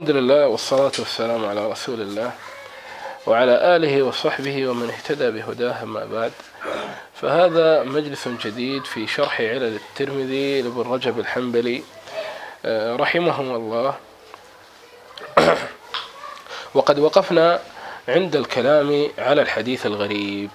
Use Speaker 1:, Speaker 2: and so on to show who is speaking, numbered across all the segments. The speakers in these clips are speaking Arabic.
Speaker 1: الحمد لله والصلاة والسلام على رسول الله وعلى آله وصحبه ومن اهتدى بهداه، أما بعد. فهذا مجلس جديد في شرح علل الترمذي لابن رجب الحنبلي رحمهم الله. وقد وقفنا عند الكلام على الحديث الغريب.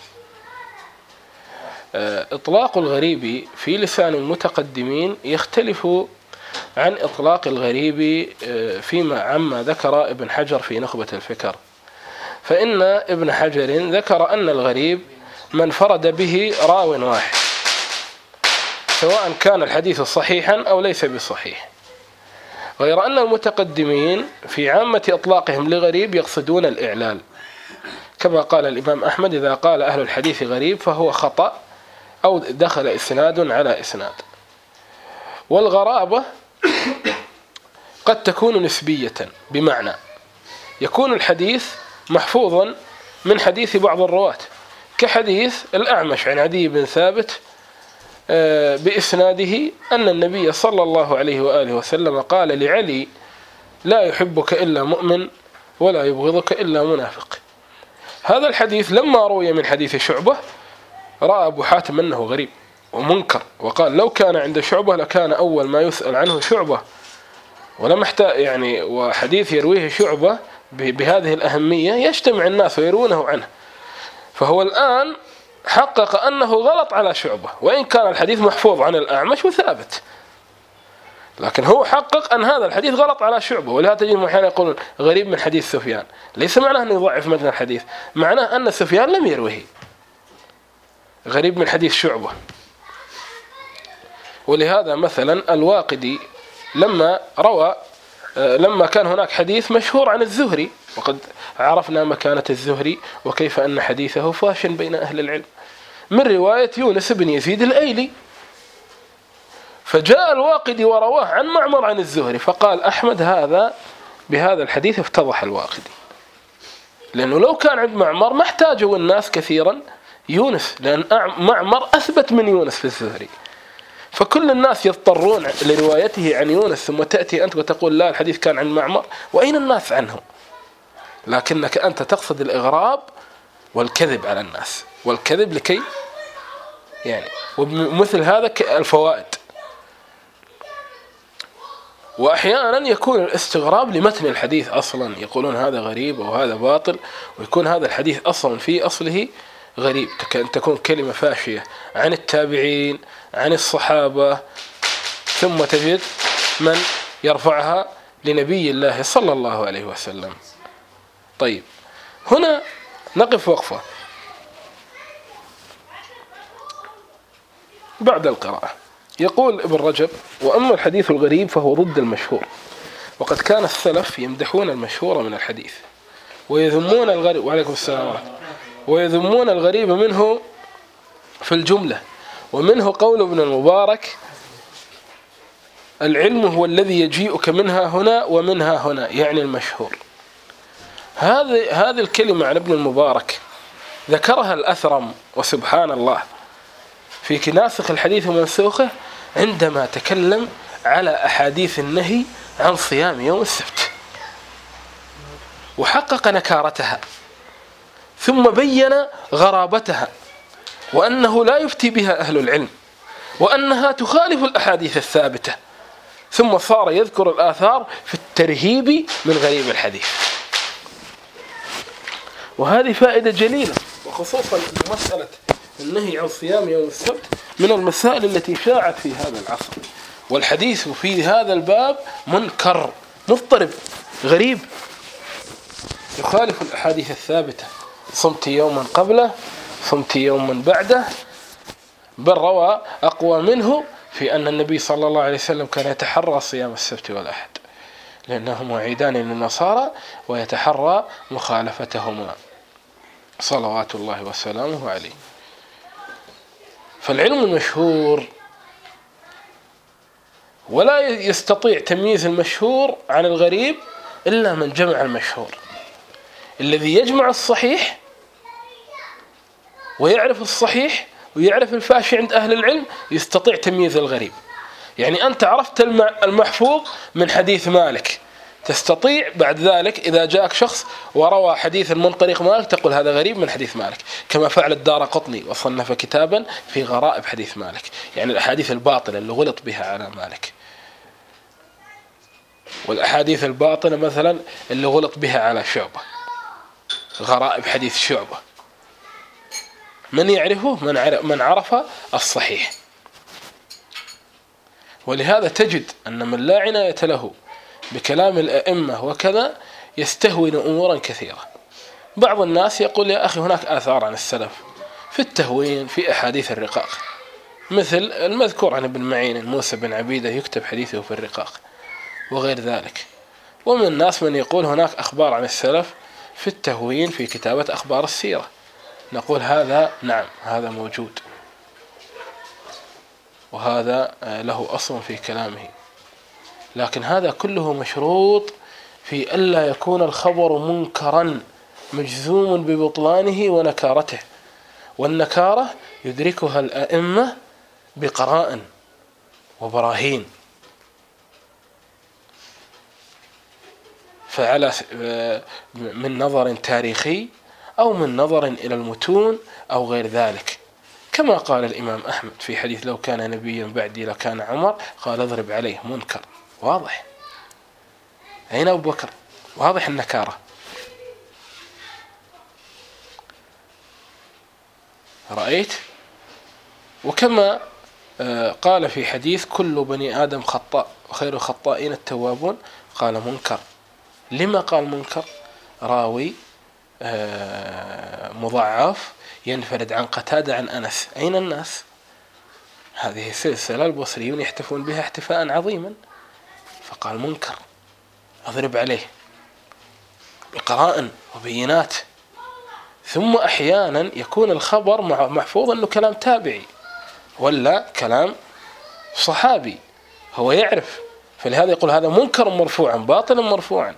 Speaker 1: إطلاق الغريب في لسان المتقدمين يختلف عن إطلاق الغريب عما ذكر ابن حجر في نخبة الفكر. فإن ابن حجر ذكر أن الغريب من فرد به راو واحد، سواء كان الحديث صحيحا أو ليس بصحيح، غير أن المتقدمين في عامة إطلاقهم لغريب يقصدون الإعلال، كما قال الإمام أحمد: إذا قال أهل الحديث غريب فهو خطأ أو دخل إسناد على إسناد. والغرابة قد تكون نسبية، بمعنى يكون الحديث محفوظا من حديث بعض الرواة، كحديث الأعمش عن عدي بن ثابت بإسناده أن النبي صلى الله عليه وآله وسلم قال لعلي: لا يحبك إلا مؤمن ولا يبغضك إلا منافق. هذا الحديث لما روي من حديث شعبة رأى أبو حاتم أنه غريب ومنكر، وقال: لو كان عند شعبة لكان أول ما يسأل عنه شعبة، ولم يحتاج وحديث يرويه شعبة بهذه الأهمية يجتمع الناس ويرونه عنه. فهو الآن حقق أنه غلط على شعبة، وإن كان الحديث محفوظ عن الأعمش وثابت، لكن هو حقق أن هذا الحديث غلط على شعبة. ولهذا تجد أحيانا يقولون غريب من حديث سفيان، ليس معناه أنه يضعف متن الحديث، معناه أن سفيان لم يروه. غريب من حديث شعبة. ولهذا مثلا الواقدي لما كان هناك حديث مشهور عن الزهري، وقد عرفنا مكانة الزهري وكيف أن حديثه فاش بين أهل العلم، من رواية يونس بن يزيد الأيلي، فجاء الواقدي ورواه عن معمر عن الزهري، فقال أحمد: بهذا الحديث افتضح الواقدي، لأنه لو كان عند معمر ما احتاجوا الناس كثيرا يونس، لأن معمر أثبت من يونس في الزهري، فكل الناس يضطرون لروايته عن يونس، ثم تأتي أنت وتقول: لا، الحديث كان عن معمر، وأين الناس عنه؟ لكنك أنت تقصد الإغراب والكذب على الناس، والكذب لكي ومثل هذا الفوائد. وأحيانا يكون الاستغراب لمتن الحديث أصلا، يقولون هذا غريب أو هذا باطل، ويكون هذا الحديث أصلا في أصله غريب، تكون كلمة فاشية عن التابعين عن الصحابة، ثم تجد من يرفعها لنبي الله صلى الله عليه وسلم. طيب، هنا نقف وقفة بعد القراءة. يقول ابن رجب: وأما الحديث الغريب فهو ضد المشهور، وقد كان السلف يمدحون المشهور من الحديث ويذمون الغريب، وعليكم السلام، ويذمون الغريب منه في الجملة. ومنه قول ابن المبارك: العلم هو الذي يجيئك منها هنا ومنها هنا، يعني المشهور. هذه الكلمة عن ابن المبارك ذكرها الأثرم، وسبحان الله، في ناسخ الحديث ومنسوخه، عندما تكلم على أحاديث النهي عن صيام يوم السبت، وحقق نكارتها، ثم بين غرابتها، وأنه لا يفتي بها أهل العلم، وأنها تخالف الأحاديث الثابتة، ثم صار يذكر الآثار في الترهيب من غريب الحديث. وهذه فائدة جليلة، وخصوصا مسألة النهي عن صيام يوم السبت من المسائل التي شاعت في هذا العصر، والحديث في هذا الباب منكر مضطرب غريب، يخالف الأحاديث الثابتة: صمت يوما قبله، صمت يوما بعده، بل روى أقوى منه في أن النبي صلى الله عليه وسلم كان يتحرى صيام السبت والأحد، لأنهما عيدان للنصارى، ويتحرى مخالفتهما صلوات الله وسلامه عليه. فالعلم المشهور، ولا يستطيع تمييز المشهور عن الغريب إلا من جمع المشهور، الذي يجمع الصحيح ويعرف الصحيح ويعرف الفاشي عند أهل العلم يستطيع تمييز الغريب. يعني أنت عرفت المحفوظ من حديث مالك تستطيع بعد ذلك إذا جاءك شخص وروى حديثا من طريق مالك تقول هذا غريب من حديث مالك، كما فعل الدارقطني وصنف كتابا في غرائب حديث مالك، يعني الأحاديث الباطلة اللي غلط بها على مالك، والأحاديث الباطلة مثلا اللي غلط بها على شعبة، غرائب حديث شعبة من يعرفه؟ من عرف الصحيح. ولهذا تجد أن من لا عناية له بكلام الأئمة وكذا يستهون أمورا كثيرة. بعض الناس يقول يا أخي هناك آثار عن السلف في التهوين في أحاديث الرقاق، مثل المذكور عن ابن معين موسى بن عبيدة يكتب حديثه في الرقاق وغير ذلك. ومن الناس من يقول هناك أخبار عن السلف في التهوين في كتابة أخبار السيرة، نقول هذا نعم هذا موجود، وهذا له أصل في كلامه، لكن هذا كله مشروط في ألا يكون الخبر منكرا مجزوم ببطلانه ونكارته، والنكارة يدركها الأئمة بقرائن وبراهين. فعلى من نظر تاريخي أو من نظر إلى المتون أو غير ذلك، كما قال الإمام أحمد في حديث لو كان نبيا بعدي لكان عمر، قال اضرب عليه منكر واضح. أين أبو بكر؟ واضح النكارة. رأيت؟ وكما قال في حديث كل بني آدم خطاء وخير الخطائين التوابون، قال منكر. لما قال منكر؟ راوي مضعف ينفرد عن قتادة عن أنس. أين الناس؟ هذه سلسلة البصريون يحتفون بها احتفاء عظيما، فقال منكر أضرب عليه بقرائن وبينات. ثم أحيانا يكون الخبر محفوظ أنه كلام تابعي ولا كلام صحابي هو يعرف، فلهذا يقول هذا منكر مرفوعا باطلا مرفوعا،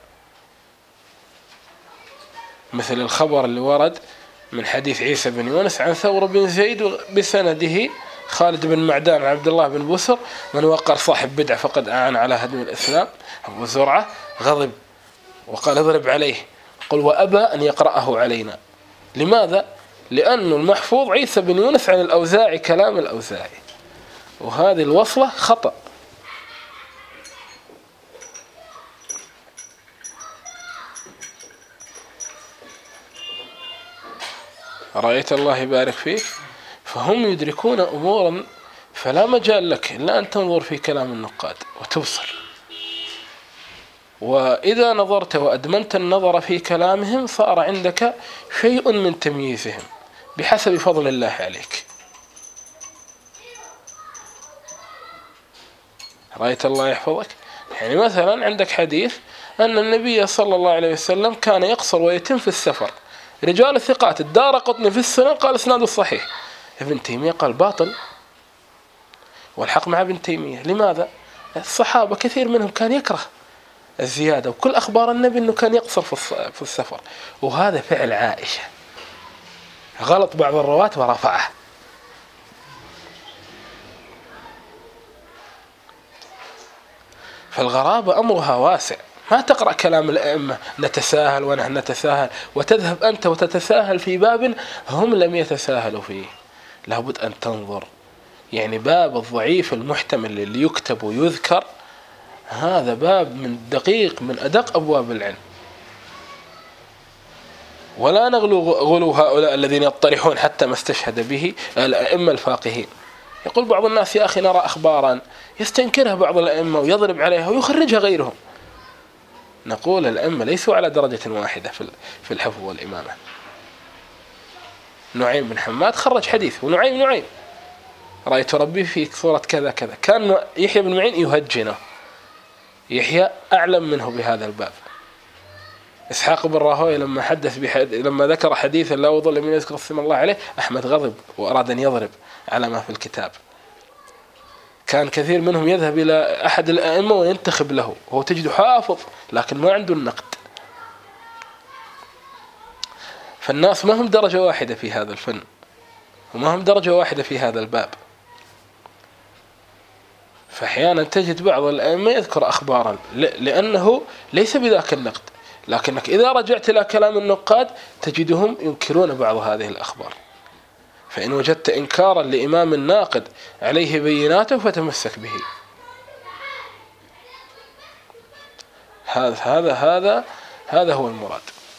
Speaker 1: مثل الخبر اللي ورد من حديث عيسى بن يونس عن ثور بن زيد بسنده خالد بن معدان عن عبد الله بن بسر من وقر صاحب بدعة فقد أعان على هدم الإسلام. أبو زرعة غضب وقال اضرب عليه، قل وأبى أن يقرأه علينا. لماذا؟ لأن المحفوظ عيسى بن يونس عن الأوزاعي كلام الأوزاعي، وهذه الوصلة خطأ. رأيت الله يبارك فيك. فهم يدركون أمورا فلا مجال لك إلا أن تنظر في كلام النقاد وتبصر، وإذا نظرت وأدمنت النظر في كلامهم صار عندك شيء من تمييزهم بحسب فضل الله عليك. رأيت الله يحفظك. يعني مثلا عندك حديث أن النبي صلى الله عليه وسلم كان يقصر ويتم في السفر، رجال الثقات الدارقطني في السنن قال اسناده صحيح، ابن تيمية قال باطل، والحق مع ابن تيمية. لماذا؟ الصحابة كثير منهم كان يكره الزيادة، وكل أخبار النبي أنه كان يقصر في السفر، وهذا فعل عائشة، غلط بعض الرواة ورفعه. فالغرابة أمرها واسع، ما تقرأ كلام الأئمة نتساهل ونحن نتساهل، وتذهب أنت وتتساهل في باب هم لم يتساهلوا فيه. لابد أن تنظر، يعني باب الضعيف المحتمل اللي يكتب ويذكر هذا باب من دقيق من أدق أبواب العلم، ولا غلو هؤلاء الذين يطرحون حتى ما استشهد به الأئمة الفاقهين. يقول بعض الناس يا أخي نرى أخبارا يستنكرها بعض الأئمة ويضرب عليها ويخرجها غيرهم. نقول الأئمة ليسوا على درجة واحدة في الحفظ والإمامة. نعيم بن حماد خرج حديث، ونعيم رأيت ربي في صورة كذا كذا، كان يحيى بن معين يهجنه، يحيى أعلم منه بهذا الباب. إسحاق بن راهويه لما ذكر حديثا لا وضوء لمن يذكر اسم الله عليه، أحمد غضب وأراد أن يضرب على ما في الكتاب. كان كثير منهم يذهب إلى أحد الأئمة وينتخب له، وهو تجد حافظ لكن ما عنده النقد. فالناس ما هم درجة واحدة في هذا الفن، وما هم درجة واحدة في هذا الباب. فأحيانا تجد بعض الأئمة يذكر أخبارا لأنه ليس بذاك النقد، لكنك إذا رجعت إلى كلام النقاد تجدهم ينكرون بعض هذه الأخبار. فإن وجدت إنكارا لإمام الناقد عليه بيناته فتمسك به. هذا هو المراد.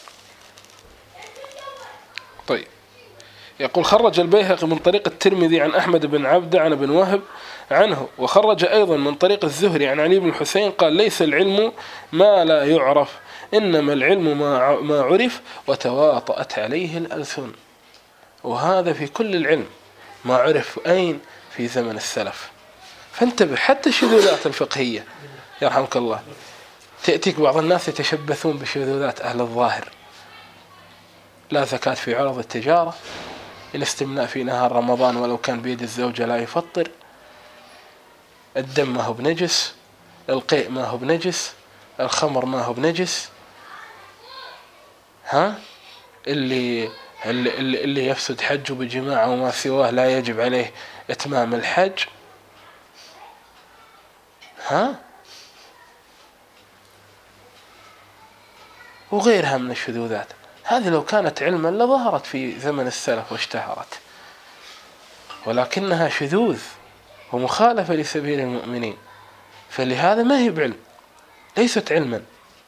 Speaker 1: طيب، يقول خرج البيهقي من طريق الترمذي عن أحمد بن عبد عن ابن وهب عنه، وخرج أيضا من طريق الزهري عن علي بن الحسين قال ليس العلم ما لا يعرف، إنما العلم ما عرف وتواطأت عليه الألسن. وهذا في كل العلم، ما عرف أين؟ في زمن السلف. فانتبه، حتى الشذوذات الفقهية يرحمك الله، تأتيك بعض الناس يتشبثون بشذوذات أهل الظاهر: لا زكاة في عرض التجارة، الاستمناء في نهار رمضان ولو كان بيد الزوجة لا يفطر، الدم ما هو بنجس، القيء ما هو بنجس، الخمر ما هو بنجس، اللي يفسد حجه بجماعة وما سواه لا يجب عليه إتمام الحج، وغيرها من الشذوذات. هذه لو كانت علما لظهرت في زمن السلف واشتهرت، ولكنها شذوذ ومخالفة لسبيل المؤمنين، فلهذا ما هي بعلم، ليست علما.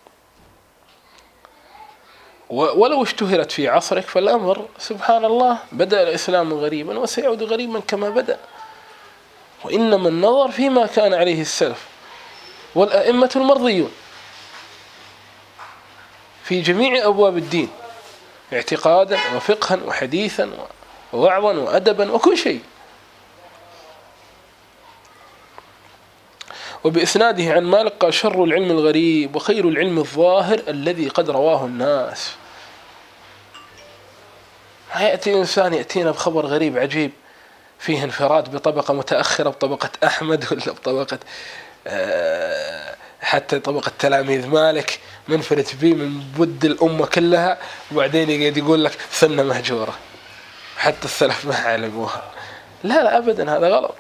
Speaker 1: ولو اشتهرت في عصرك فالأمر سبحان الله بدأ الإسلام غريبا وسيعود غريبا كما بدأ. وإنما النظر فيما كان عليه السلف والأئمة المرضيون في جميع أبواب الدين، اعتقادا وفقها وحديثا ووعظا وأدبا وكل شيء. وبإسناده عن مالك قال شر العلم الغريب وخير العلم الظاهر الذي قد رواه الناس. يأتي إنسان يأتينا بخبر غريب عجيب فيه انفراد بطبقة متأخرة، بطبقة أحمد ولا بطبقة حتى طبقة تلاميذ مالك، منفرد به من بود الأمة كلها، وبعدين يقول لك سنة مهجورة حتى السلف ما علموها. لا أبدا، هذا غلط.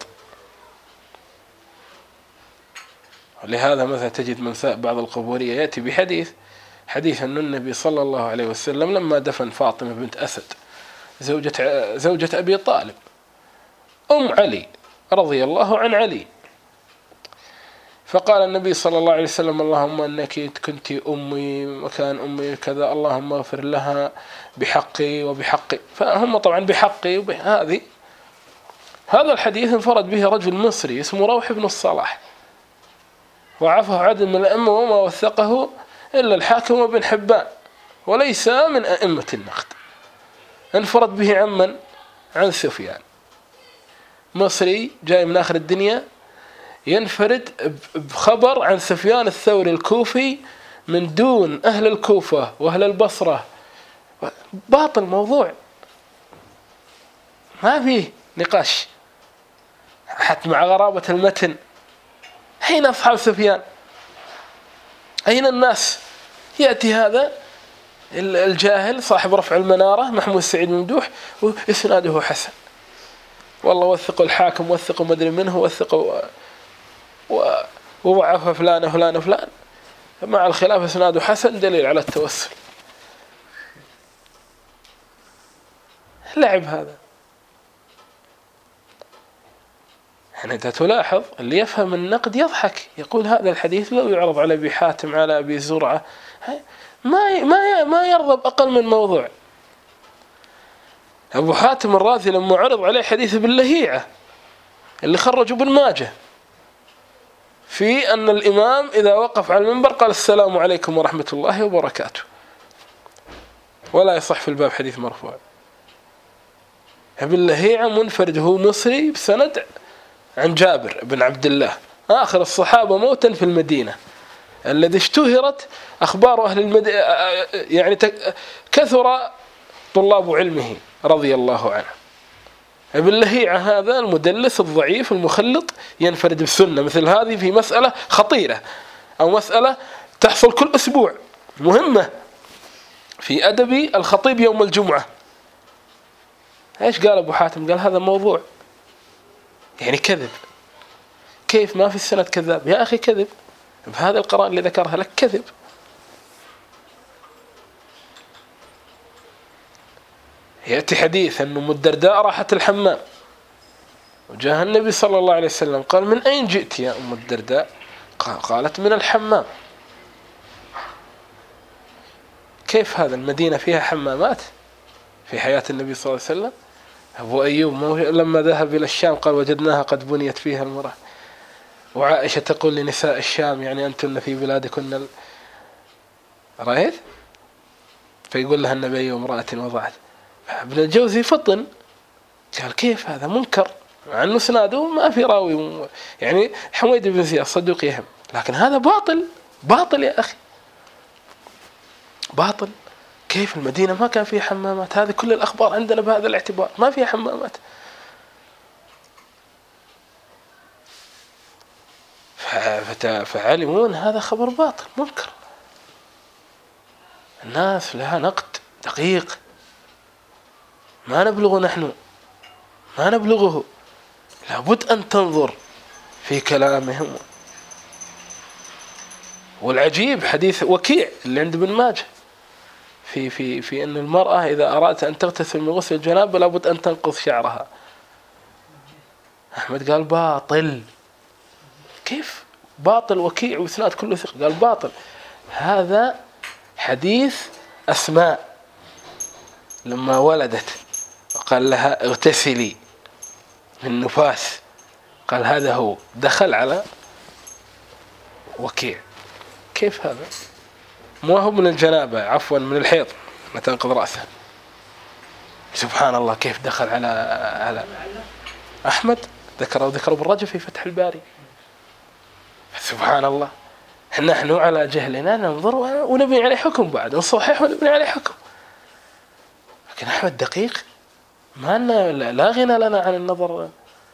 Speaker 1: ولهذا مثلا تجد من بعض القبورية يأتي حديث أن النبي صلى الله عليه وسلم لما دفن فاطمة بنت أسد زوجة أبي طالب أم علي رضي الله عن علي، فقال النبي صلى الله عليه وسلم اللهم أنك كنت أمي مكان أمي كذا، اللهم اغفر لها بحقي وبحقي. فهم طبعا بحقي هذا الحديث انفرد به رجل مصري اسمه روح بن الصلاح، وعفه عدد من الأئمة وما وثقه إلا الحاكم وابن حبان، وليس من أئمة النقد. انفرد به عن سفيان، مصري جاي من آخر الدنيا ينفرد بخبر عن سفيان الثوري الكوفي من دون أهل الكوفة وأهل البصرة. باطل موضوع، ما فيه نقاش حتى مع غرابة المتن. أين أصحاب سفيان؟ أين الناس؟ يأتي هذا الجاهل صاحب رفع المنارة محمود سعيد ممدوح وإسناده حسن، والله وثقوا الحاكم وثقوا مدري منه وثقوا وضعف فلان مع الخلاف إسناده حسن، دليل على التوسل. لعب هذا. يعني أنت تلاحظ اللي يفهم النقد يضحك، يقول هذا الحديث لو يعرض على أبي حاتم على أبي زرعة ما يرضى بأقل من موضوع. أبو حاتم الرازي لما عرض عليه حديث باللهيعة اللي خرجوا ابن ماجه في أن الإمام إذا وقف على المنبر قال السلام عليكم ورحمة الله وبركاته، ولا يصح في الباب حديث مرفوع. باللهيعة منفرد هو مصري بسند عن جابر بن عبد الله آخر الصحابة موتا في المدينة، الذي اشتهرت أخبار أهل المدينة، يعني كثر طلاب علمه رضي الله عنه. باللهيعة هذا المدلس الضعيف المخلط ينفرد بالسنة مثل هذه في مسألة خطيرة أو مسألة تحصل كل أسبوع مهمة في أدب الخطيب يوم الجمعة. إيش قال أبو حاتم؟ قال هذا موضوع، يعني كذب. كيف ما في السند كذاب؟ يا أخي كذب بهذا القرائن اللي ذكرها لك، كذب. يأتي حديث أن أم الدرداء راحت الحمام وجاء النبي صلى الله عليه وسلم قال: من أين جئت يا أم الدرداء؟ قالت: من الحمام. كيف هذا؟ المدينة فيها حمامات في حياة النبي صلى الله عليه وسلم. أبو أيوب لما ذهب إلى الشام قال: وجدناها قد بنيت فيها المرأة. وعائشة تقول لنساء الشام: يعني أنتن في بلادكن رأيت؟ فيقول لها النبي: أي امرأة وضعت. ابن الجوزي فطن قال: كيف هذا؟ منكر، مع أنه سناده ما في راوي، يعني حميد بن زياد صدوق يهم، لكن هذا باطل. باطل يا أخي، باطل. كيف المدينة ما كان فيها حمامات؟ هذه كل الأخبار عندنا بهذا الاعتبار ما فيها حمامات. فعلمون هذا خبر باطل منكر. الناس لها نقد دقيق ما نبلغه نحن، ما نبلغه. لابد أن تنظر في كلامهم. والعجيب حديث وكيع اللي عند ابن ماجه في أن المرأة إذا أرادت أن تغتسل من غسل الجنابة لابد أن تنقص شعرها. أحمد قال: باطل. كيف باطل؟ وكيع وإسناد كله ثقة. قال: باطل. هذا حديث أسماء لما ولدت وقال لها: اغتسلي من نفاس، قال هذا هو، دخل على وكيع. كيف هذا؟ مو هو من الجنابة، عفوا من الحيض ما تنقض رأسه. سبحان الله، كيف دخل على أحمد؟ ذكروا بالرجل في فتح الباري. سبحان الله، نحن على جهلنا ننظر ونبني عليه حكم، بعد نصحح ونبني عليه حكم. لكن أحمد دقيق، ما لا غنى لنا عن النظر.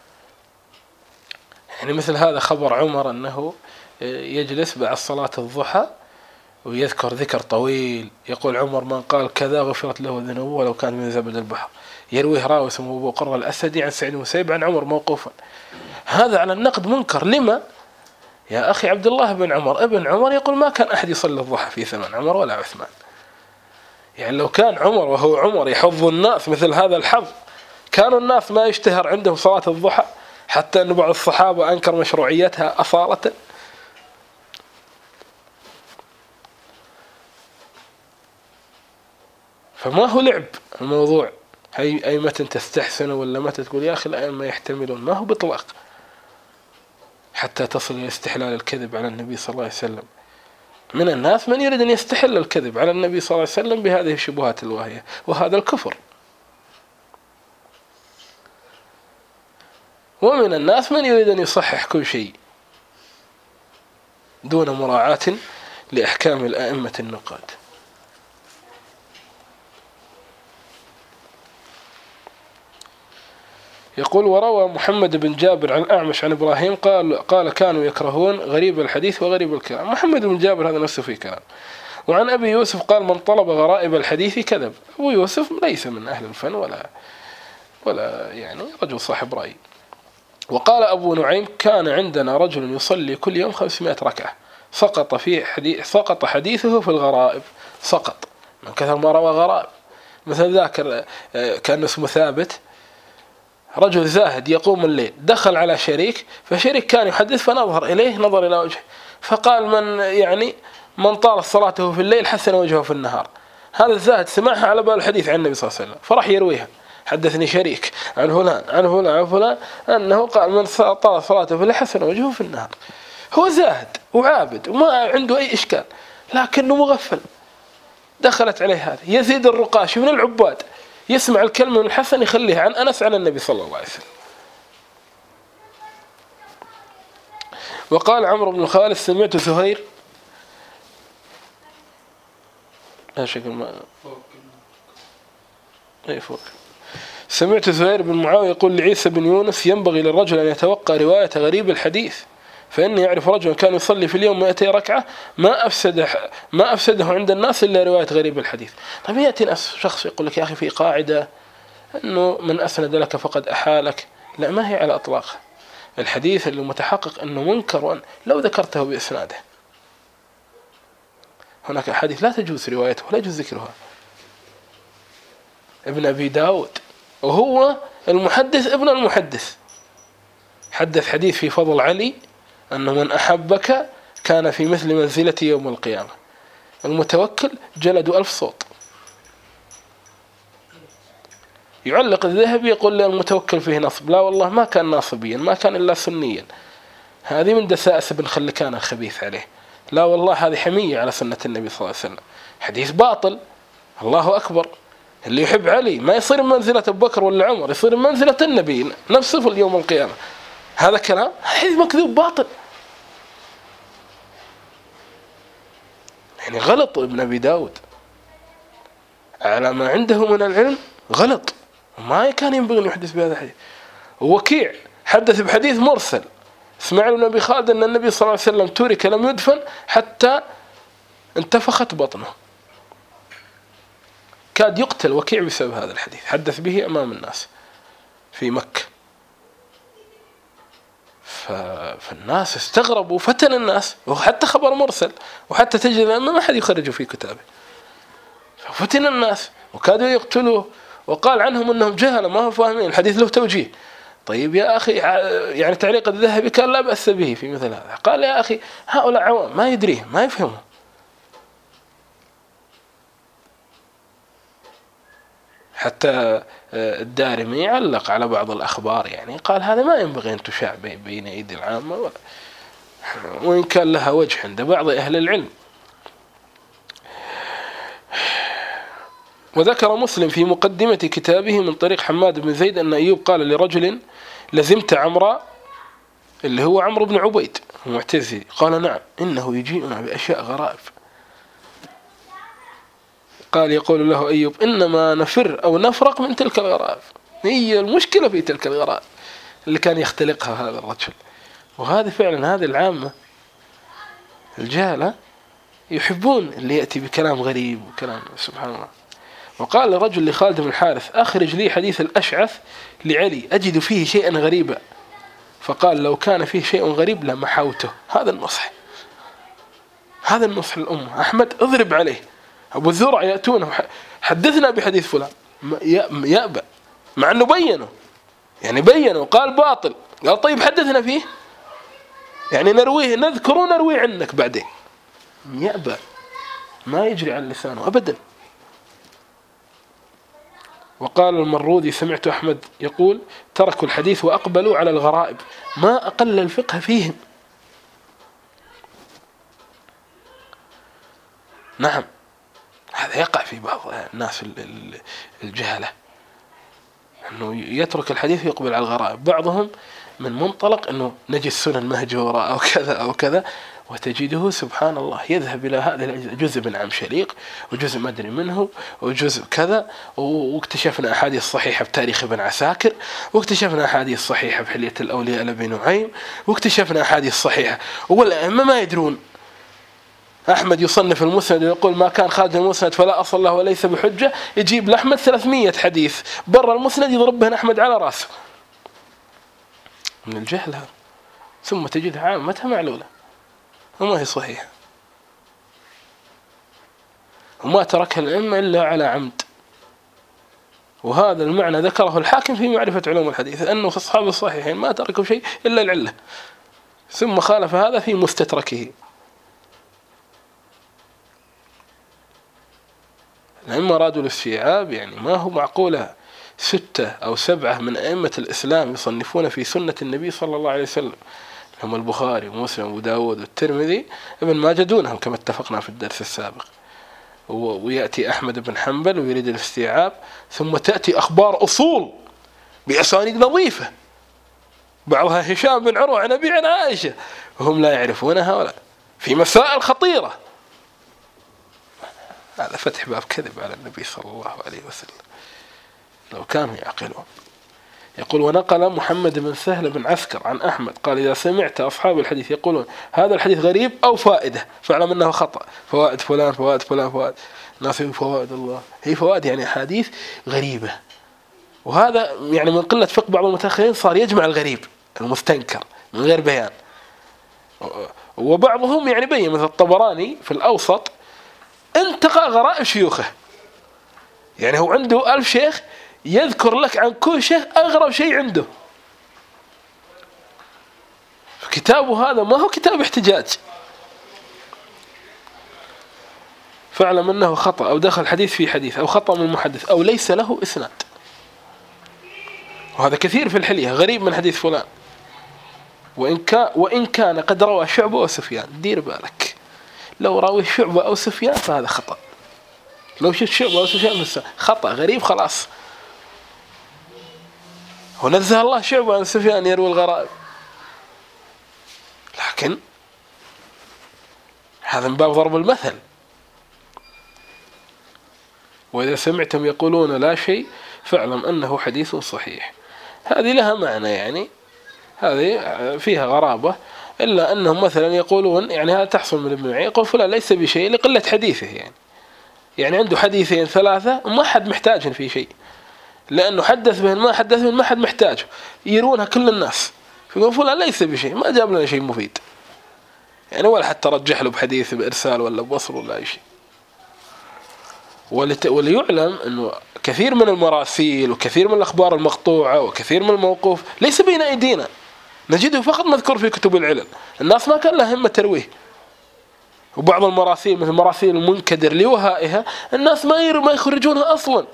Speaker 1: يعني مثل هذا خبر عمر أنه يجلس بعد صلاة الضحى ويذكر ذكر طويل، يقول عمر: من قال كذا غفرت له ذنوبه ولو كان من زبد البحر. يرويه راوي اسمه أبو قرة الأسدي عن سعيد بن المسيب عن عمر موقوفا. هذا على النقد منكر. لما يا أخي؟ عبد الله بن عمر ابن عمر يقول: ما كان أحد يصلي الضحى في زمن عمر ولا عثمان. يعني لو كان عمر وهو عمر يحض الناس مثل هذا الحظ، كانوا الناس ما يشتهر عندهم صلاة الضحى، حتى أن بعض الصحابة أنكر مشروعيتها أصالة. فما هو لعب الموضوع، أي متى تستحسن ولا متى تقول يا أخي الأئمة يحتملون، ما هو بإطلاق حتى تصل إلى استحلال الكذب على النبي صلى الله عليه وسلم. من الناس من يريد أن يستحل الكذب على النبي صلى الله عليه وسلم بهذه الشبهات الواهية، وهذا الكفر. ومن الناس من يريد أن يصحح كل شيء دون مراعاة لأحكام الأئمة النقاد. يقول: وروى محمد بن جابر عن الأعمش عن إبراهيم قال كانوا يكرهون غريب الحديث وغريب الكلام. محمد بن جابر هذا نفسه فيه كلام. وعن أبي يوسف قال: من طلب غرائب الحديث كذب. أبو يوسف ليس من أهل الفن ولا يعني رجل صاحب رأي. وقال أبو نعيم: كان عندنا رجل يصلي كل يوم 500 ركعة، سقط حديثه في الغرائب. سقط من كثر ما روى غرائب. مثل ذاكر كان اسمه ثابت، رجل زاهد يقوم الليل، دخل على شريك، فشريك كان يحدث فنظر إليه، نظر إلى وجهه، فقال: من طال صلاته في الليل حسن وجهه في النهار. هذا الزاهد سمعها على بال الحديث عن النبي صلى الله عليه وسلم، فرح يرويها: حدثني شريك عن فلان عن فلان عن فلان أنه قال: من طال صلاته في الليل حسن وجهه في النهار. هو زاهد وعابد وما عنده أي إشكال، لكنه مغفل. دخلت عليه هذا يزيد الرقاشي من العباد، يسمع الكلمة من الحسن يخليها عن أنس عن النبي صلى الله عليه وسلم. وقال عمرو بن خالد: سمعت زهير سمعت زهير بن معاوية يقول لعيسى بن يونس: ينبغي للرجل أن يتوقع رواية غريب الحديث، فإني يعرف رجل كان يصلي في اليوم 200 ركعة ما أفسده عند الناس إلا رواية غريب الحديث. طيب يأتي شخص يقول لك: يا أخي في قاعدة أنه من أسند لك فقد أحالك. لا، ما هي على أطلاقها. الحديث اللي متحقق أنه منكر لو ذكرته بإسناده. هناك أحاديث لا تجوز روايتها ولا يجوز ذكرها. ابن أبي داود وهو المحدث ابن المحدث حدث حديث في فضل علي أنه من أحبك كان في مثل منزلتي يوم القيامة. المتوكل جلدوا 1000 صوت. يعلق الذهبي يقول لي المتوكل فيه نصب. لا والله ما كان ناصبيا، ما كان إلا سنيا. هذه من دسائس ابن خلكان الخبيث عليه. لا والله هذه حمية على سنة النبي صلى الله عليه وسلم، حديث باطل. الله أكبر. اللي يحب علي ما يصير من منزلة أبو بكر ولا عمر، يصير من منزلة النبي نفسه في اليوم القيامة. هذا كلام حديث مكذوب باطل. يعني غلط ابن أبي داود على ما عنده من العلم، غلط. ما كان ينبغي أن يحدث بهذا الحديث. وكيع حدث بحديث مرسل. اسماعيل بن أبي خالد أن النبي صلى الله عليه وسلم ترك لم يدفن حتى انتفخت بطنه. كاد يقتل وكيع بسبب هذا الحديث، حدث به أمام الناس في مكة. فالناس استغربوا، فتن الناس، وحتى خبر مرسل، وحتى تجد ما حد يخرجه في كتابه. ففتن الناس وكادوا يقتلوه، وقال عنهم أنهم جهلة ما هم فاهمين الحديث، له توجيه. طيب يا أخي، يعني تعليق الذهبي كان لا بأس به في مثل هذا. قال يا أخي هؤلاء عوام ما يدريه ما يفهمه. حتى الدارمي علق على بعض الأخبار، يعني قال هذا ما ينبغي أن تشاع بين أيدي العامة، وإن كان لها وجه عند بعض أهل العلم. وذكر مسلم في مقدمة كتابه من طريق حماد بن زيد أن أيوب قال لرجل لزمت عمرا، اللي هو عمرو بن عبيد المعتزلي، قال نعم إنه يجيئنا بأشياء غرائب. قال يقول له أيوب إنما نفر أو نفرق من تلك الغرائب. هي المشكلة في تلك الغرائب اللي كان يختلقها هذا الرجل. وهذا فعلا هذه العامة الجهلة يحبون اللي يأتي بكلام غريب وكلام سبحان الله. وقال الرجل لخالد بن الحارث أخرج لي حديث الأشعث لعلي أجد فيه شيئا غريبا. فقال لو كان فيه شيء غريب لمحوته. هذا النصح، هذا النصح الأمة. أحمد اضرب عليه. أبو الزرع يأتونه حدثنا بحديث فلان يأبى، مع أنه بينه، يعني بينه قال باطل، قال طيب حدثنا فيه، يعني نرويه نذكر ونروي عنك بعدين. يأبى، ما يجري على لسانه أبدا. وقال المرودي سمعت أحمد يقول تركوا الحديث وأقبلوا على الغرائب ما أقل الفقه فيهم. نعم، هذا يقع في بعض الناس الجهلة، أنه يترك الحديث ويقبل على الغرائب. بعضهم من منطلق أنه نجد السنن مهجورة أو كذا أو كذا، وتجده سبحان الله يذهب إلى هذا جزء من عم شليق وجزء ما أدري منه وجزء كذا. واكتشفنا أحاديث صحيحة بتاريخ ابن عساكر، واكتشفنا أحاديث صحيحة بحلية الأولياء لابن نعيم، واكتشفنا أحاديث صحيحة، والأئمة ما يدرون. أحمد يصنف المسند ويقول ما كان خارج المسند فلا أصل له وليس بحجة، يجيب لأحمد 300 حديث برا المسند يضرب بهن أحمد على رأسه من الجهل هذا. ثم تجدها عامتها معلولة وما هي صحيحة، وما تركها الأئمة إلا على عمد. وهذا المعنى ذكره الحاكم في معرفة علوم الحديث، أنه في أصحاب الصحيحين ما تركوا شيء إلا العلة، ثم خالف هذا في مستتركه. الأئمة أرادوا الاستيعاب، يعني ما هو معقولة 6 أو 7 من أئمة الإسلام يصنفون في سنة النبي صلى الله عليه وسلم، هم البخاري ومسلم وداود والترمذي، ابن ماجه دونهم كما اتفقنا في الدرس السابق. ويأتي أحمد بن حنبل ويريد الاستيعاب، ثم تأتي أخبار أصول بأسانيد نظيفة، بعضها هشام بن عروة عن أبي عن عائشة، وهم لا يعرفونها ولا في مسائل خطيرة. هذا فتح باب كذب على النبي صلى الله عليه وسلم لو كانوا يعقلون. يقول ونقل محمد بن سهل بن عسكر عن أحمد قال إذا سمعت أصحاب الحديث يقولون هذا الحديث غريب أو فائدة فاعلم أنه خطأ. فوائد فلان فوائد فلان فوائد الناس فوائد الله، هي فوائد يعني حديث غريبة. وهذا يعني من قلة فقه بعض المتأخرين صار يجمع الغريب المستنكر من غير بيان. وبعضهم يعني بين، مثل الطبراني في الأوسط انتقى غرائب شيوخه، يعني هو عنده 1000 شيخ يذكر لك عن كل شيخ أغرب شيء عنده. كتابه هذا ما هو كتاب احتجاج، فاعلم أنه خطأ أو دخل حديث في حديث أو خطأ من محدث أو ليس له إسناد. وهذا كثير في الحلية، غريب من حديث فلان، وإن كان قد روى شعبة وسفيان. دير بالك، لو راوي شعبة أو سفيان فهذا خطأ. لو شفت شعبة أو سفيان خطأ غريب خلاص، ونزه الله شعبة عن سفيان يروي الغرائب. لكن هذا من باب ضرب المثل. وإذا سمعتم يقولون لا شيء فاعلم أنه حديث صحيح. هذه لها معنى، يعني هذه فيها غرابة، إلا أنهم مثلا يقولون يعني هذا تحصل من ابن معين، يقول فلان ليس بشيء لقلة حديثه، يعني عنده حديثين 3 ما حد محتاجهم في شيء، لأنه حدث بهن ما حدث بهن ما حد محتاجه، يرونها كل الناس، يقول فلان ليس بشيء، ما جاب لنا شيء مفيد، يعني ولا حتى رجح له بحديث بإرسال ولا بوصل ولا أي شيء. وليعلم أنه كثير من المراسيل وكثير من الأخبار المقطوعة وكثير من الموقوف ليس بين أيدينا، نجده فقط مذكور في كتب العلل، الناس ما كان لها همة ترويه. وبعض المراسيل مثل مراسيل المنكدر لوهائها الناس ما يخرجونها أصلا.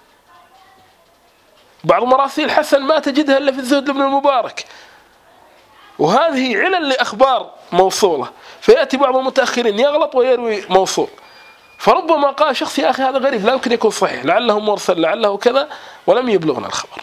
Speaker 1: بعض مراسيل حسن ما تجدها إلا في الزهد بن المبارك، وهذه علل لأخبار موصولة، فيأتي بعض المتأخرين يغلط ويروي موصول، فربما قال شخص يا أخي هذا غريب لا يمكن يكون صحيح، لعله مرسل لعله كذا، ولم يبلغنا الخبر.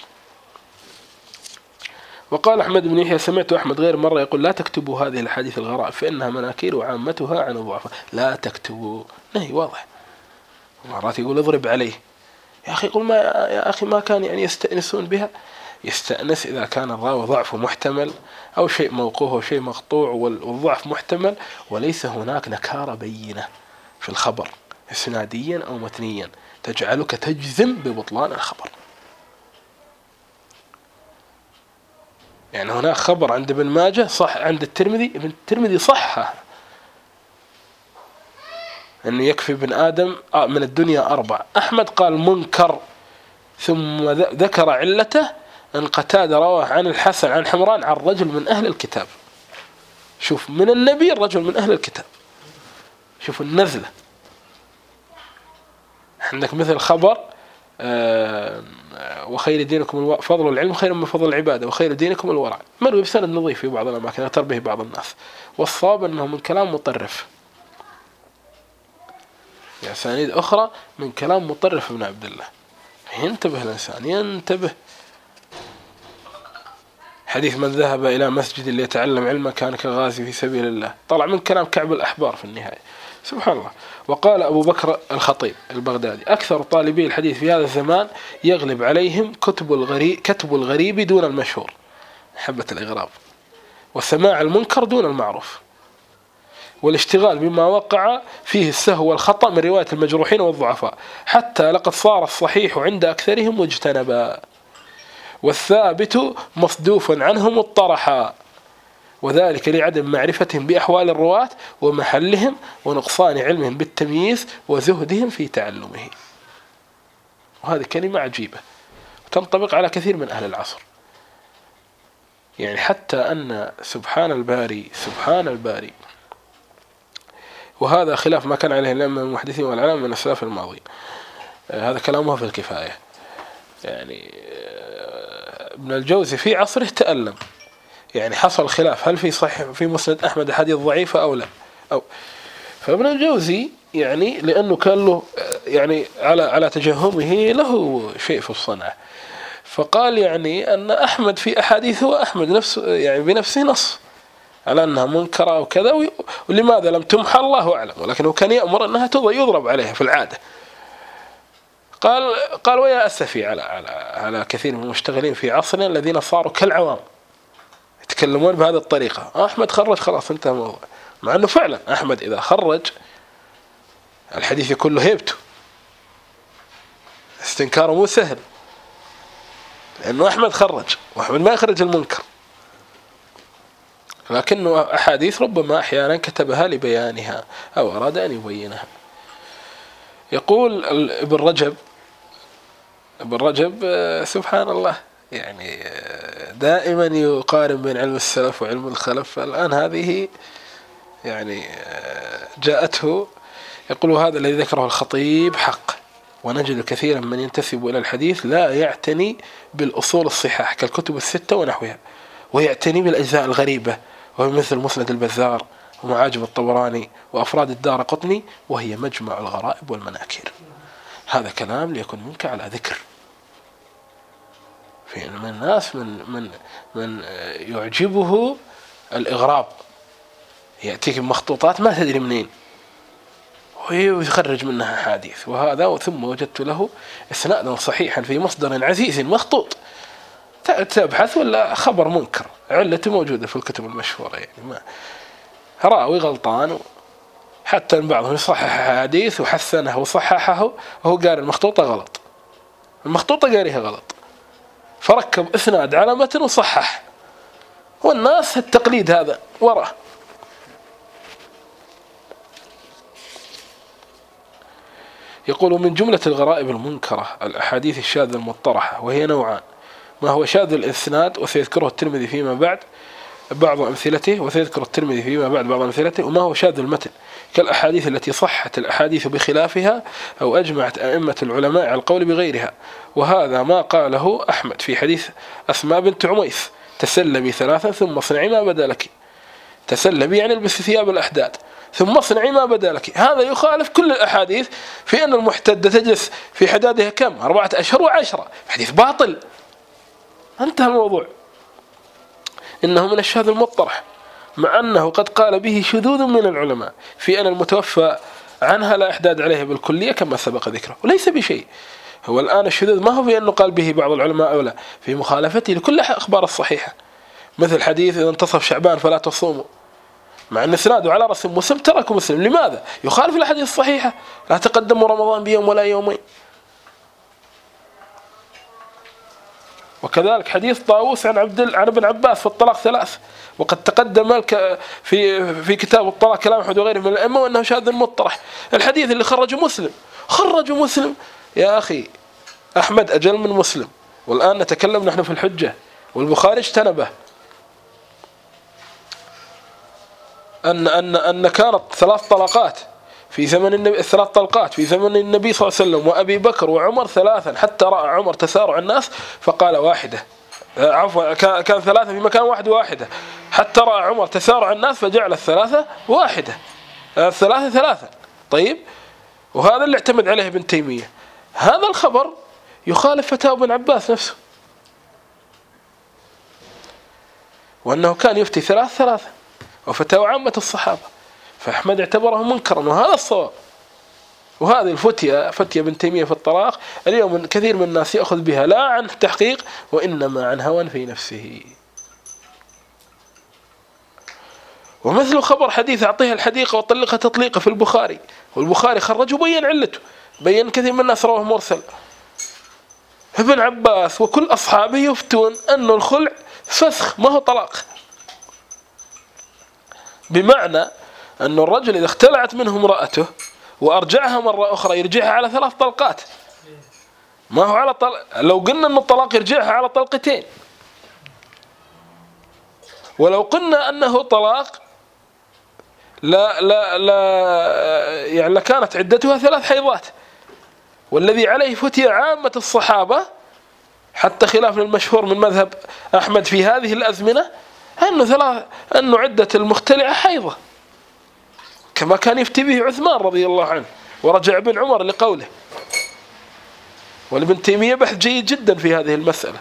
Speaker 1: وقال أحمد بن يحيى سمعت أحمد غير مرة يقول لا تكتبوا هذه الحديث الغرائب فإنها مناكير وعامتها عن الضعفاء. لا تكتبوا، نهي واضح. مرات يقول اضرب عليه، يا أخي يقول ما يا أخي ما كان يعني يستأنسون بها. يستأنس إذا كان الراوي ضعفه محتمل أو شيء موقوف أو شيء مقطوع والضعف محتمل، وليس هناك نكارة بينة في الخبر إسناديا أو متنيا تجعلك تجزم ببطلان الخبر. يعني هناك خبر عند ابن ماجه صح، عند الترمذي ابن الترمذي صحه أنه يكفي ابن آدم من الدنيا 4. أحمد قال منكر، ثم ذكر علته أن قتادة رواه عن الحسن عن حمران عن رجل من أهل الكتاب. شوف، من النبي الرجل من أهل الكتاب، شوف النزلة. عندك مثل خبر وخير دينكم فضل العلم خير من فضل العبادة وخير دينكم الورع، مروي بسند نظيف في بعض الأماكن يغتر به بعض الناس، والصواب أنه من كلام مطرف، أسانيد أخرى من كلام مطرف بن عبد الله. ينتبه الإنسان، ينتبه. حديث من ذهب إلى مسجد ليتعلم علما كان كغازي في سبيل الله، طلع من كلام كعب الأحبار في النهاية. سبحان الله. وقال أبو بكر الخطيب البغدادي أكثر طالبي الحديث في هذا الزمان يغلب عليهم كتب الغريب دون المشهور، حبة الإغراب، والسماع المنكر دون المعروف، والاشتغال بما وقع فيه السهو والخطأ من رواية المجروحين والضعفاء، حتى لقد صار الصحيح عند أكثرهم مجتنبا، والثابت مصدوف عنهم الطرحا، وذلك لعدم معرفتهم بأحوال الرواة ومحلهم ونقصان علمهم بالتمييز وزهدهم في تعلمه. وهذه كلمة عجيبة تنطبق على كثير من أهل العصر. يعني حتى أن سبحان الباري، وهذا خلاف ما كان عليه الأئمة المحدثين والعلماء من السلف الماضي، هذا كلامه في الكفاية. يعني ابن الجوزي في عصره تألم، يعني حصل خلاف هل في صحيح في مسند أحمد أحاديث ضعيفة أو لا، فابن الجوزي يعني لأنه كان له يعني على تجهمه له شيء في الصنعة، فقال يعني أن أحمد في أحاديثه أحمد نفسه يعني بنفسه نص على أنها منكرة وكذا، ولماذا لم تمحى الله أعلم، ولكنه كان يأمر أنها يضرب عليها في العادة. قال ويا أسفي على كثير من المشتغلين في عصرنا الذين صاروا كالعوام يتكلمون بهذه الطريقة. أحمد خرج خلاص انتهى الموضوع، مع أنه فعلا أحمد إذا خرج الحديث كله هيبته، استنكاره مو سهل، لأنه أحمد خرج، وأحمد ما يخرج المنكر، لكنه أحاديث ربما أحيانا كتبها لبيانها أو أراد أن يبينها. يقول ابن رجب سبحان الله، يعني دائما يقارن بين علم السلف وعلم الخلف. الآن هذه يعني جاءته، يقول هذا الذي ذكره الخطيب حق، ونجد كثيرا من ينتسب إلى الحديث لا يعتني بالأصول الصحاح كالكتب الستة ونحوها، ويعتني بالأجزاء الغريبة ومثل مسند البزار ومعاجم الطبراني وأفراد الدارقطني، وهي مجمع الغرائب والمناكير. هذا كلام ليكن منك على ذكر. في من الناس من يعجبه الإغراب، يأتيك مخطوطات ما تدري منين ويخرج منها حديث، وهذا ثم وجدت له إسنادا صحيحا في مصدر عزيز مخطوط، تبحث ولا خبر منكر، علته موجودة في الكتب المشهورة، يعني ما راوي غلطان، حتى بعضهم يصحح حديث وحسنه وصححه وهو قاري المخطوطة غلط، المخطوطة قاريها غلط، فركب إسناد على متن وصحح، والناس التقليد هذا وراه. يقول من جملة الغرائب المنكرة الأحاديث الشاذة المطرحة، وهي نوعان: ما هو شاذ الإسناد وسيذكره الترمذي فيما بعد بعض أمثلته، بعض أمثلته، وما هو شاذ المتن كالأحاديث التي صحت الأحاديث بخلافها أو أجمعت أئمة العلماء على القول بغيرها. وهذا ما قاله أحمد في حديث أسماء بنت عميس: تسلمي ثلاثا ثم اصنعي ما بدا لك. تسلمي يعني البسي ثياب الأحداد ثم اصنعي ما بدا لك. هذا يخالف كل الأحاديث في أن المحتدة تجلس في حدادها كم 4 أشهر و10، حديث باطل، انتهى الموضوع. إنه من الشاذ المطرح، مع أنه قد قال به شذوذ من العلماء في أن المتوفى عنها لا إحداد عليه بالكلية كما سبق ذكره، وليس بشيء. هو الآن الشذوذ ما هو في أنه قال به بعض العلماء أو لا، في مخالفته لكل أخبار الصحيحة، مثل حديث إذا انتصف شعبان فلا تصوموا، مع أن إسناده على رأس مسلم تركوا مسلم. لماذا؟ يخالف الأحاديث الصحيحة: لا تقدموا رمضان بيوم ولا يومين. وكذلك حديث طاووس عن ابن عباس في الطلاق 3، وقد تقدم في كتاب الطلاق كلام أحمد وغيره من الأئمة وأنه شاذ مطرح. الحديث اللي خرجوا مسلم يا أخي، أحمد أجل من مسلم، والآن نتكلم نحن في الحجة، والبخاري اجتنبه. أن كانت 3 طلقات في زمن النبي، 3 طلقات في زمن النبي صلى الله عليه وسلم وأبي بكر وعمر 3، حتى رأى عمر تسارع الناس فقال واحدة، عفوا كان 3 في مكان واحدة، حتى رأى عمر تسارع الناس فجعل 3 واحدة، 3. طيب، وهذا اللي اعتمد عليه ابن تيمية. هذا الخبر يخالف فتاوى ابن عباس نفسه، وأنه كان يفتي 3 وفتاوى عامة الصحابة، فأحمد اعتبره منكرا، وهذا الصواب. وهذه الفتية فتية ابن تيمية في الطلاق اليوم كثير من الناس يأخذ بها لا عن تحقيق وإنما عن هوى في نفسه. ومثل خبر حديث أعطيها الحديقة وطلقها تطليقة في البخاري، والبخاري خرجه بين علته، بين كثير من الناس رواه مرسل. ابن عباس وكل أصحابه يفتون أن الخلع فسخ ما هو طلاق، بمعنى أن الرجل إذا اختلعت منه امرأته وأرجعها مرة أخرى يرجعها على 3 طلقات، ما هو على لو قلنا أن الطلاق يرجعها على 2 طلقات، ولو قلنا أنه طلاق لا يعني لكانت عدتها 3 حيضات. والذي عليه فتية عامة الصحابة حتى خلاف المشهور من مذهب أحمد في هذه الأزمنة أنه عدة المختلعة حيضة، كما كان يفتي به عثمان رضي الله عنه، ورجع ابن عمر لقوله. والابن تيمية بحث جيد جدا في هذه المسألة.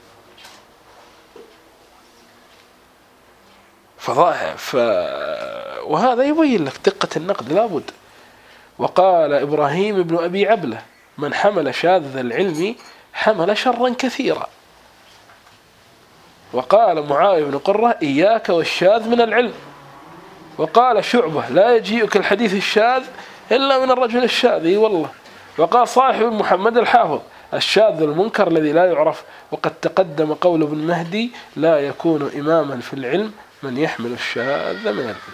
Speaker 1: وهذا يبين لك دقة النقد لابد. وقال إبراهيم بن أبي عبلة: من حمل شاذ العلم حمل شرا كثيرا. وقال معاوية بن قرة: إياك والشاذ من العلم. وقال شعبة: لا يجيئك الحديث الشاذ إلا من الرجل الشاذ. والله. وقال صاحب محمد الحافظ: الشاذ المنكر الذي لا يعرف. وقد تقدم قول ابن مهدي: لا يكون إماما في العلم من يحمل الشاذ من العلم.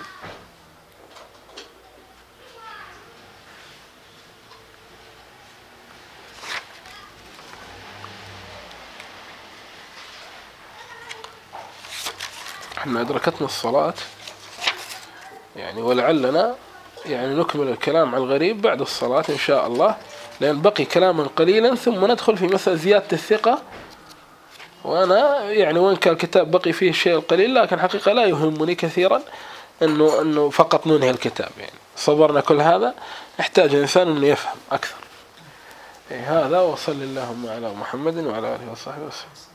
Speaker 1: احنا أدركتنا الصلاة يعني، ولعلنا يعني نكمل الكلام عن الغريب بعد الصلاة إن شاء الله، لأن بقي كلاما قليلا ثم ندخل في مسألة زيادة الثقة. وأنا يعني وإن كان الكتاب بقي فيه الشيء القليل، لكن حقيقة لا يهمني كثيرا أنه فقط ننهي الكتاب. يعني صبرنا كل هذا، يحتاج الإنسان أنه يفهم أكثر. هذا، وصل اللهم على محمد وعلى آله وصحبه وسلم.